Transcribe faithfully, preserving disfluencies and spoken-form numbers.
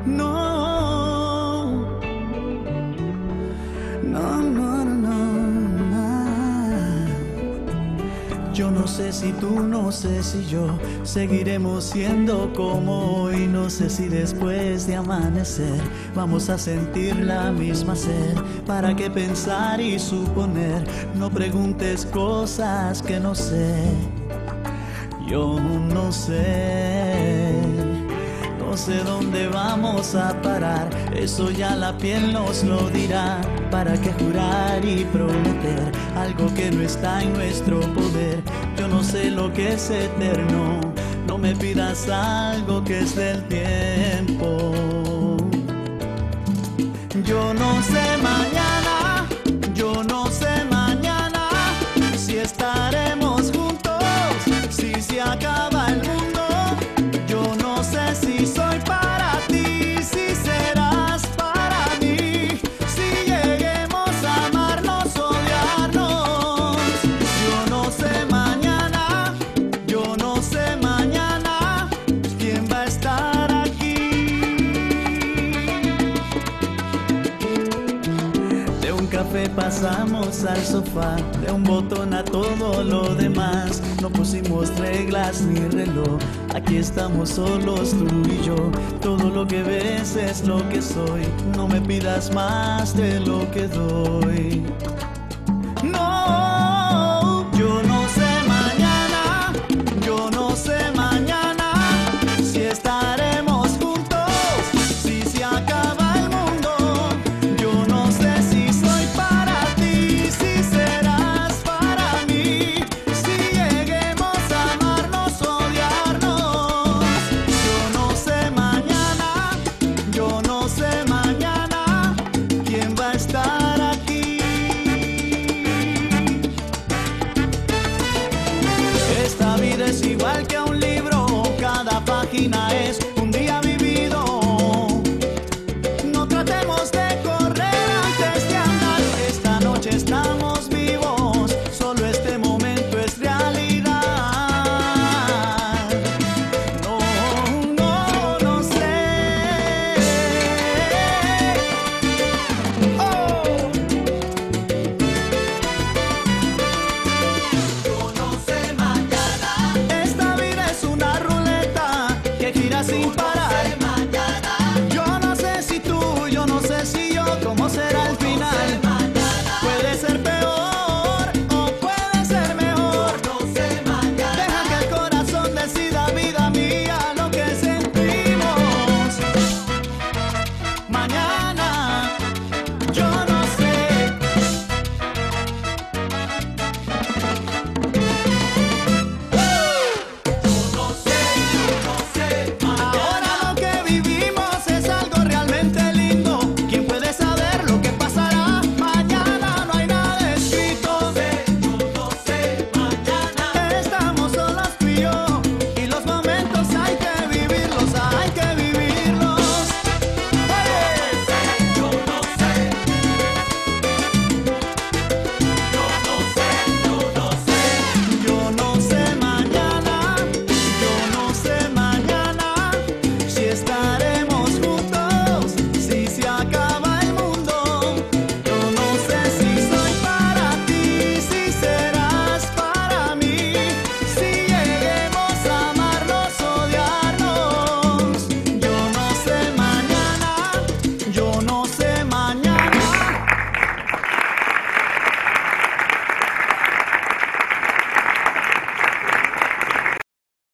No, no, no, no, no. Yo no sé si tú, no sé si yo seguiremos siendo como hoy. No sé si después de amanecer vamos a sentir la misma sed. ¿Para qué pensar y suponer? No preguntes cosas que no sé. Yo no sé, no sé dónde vamos a parar. Eso ya la piel nos lo dirá. ¿Para qué jurar y prometer algo que no está en nuestro poder? Yo no sé lo que es eterno. No me pidas algo que es del tiempo. Yo no sé mañana, yo no sé mañana si estaremos juntos, si se acaba el mundo. Yo no sé si soy para ti, si serás para mí, si lleguemos a amarnos, odiarnos. Yo no sé mañana, yo no sé mañana quién va a estar aquí. De un café pasamos al sofá, de un botón a todo lo demás. No pusimos reglas ni reloj, aquí estamos solos tú y yo. Todo lo que ves es lo que soy, no me pidas más de lo que doy.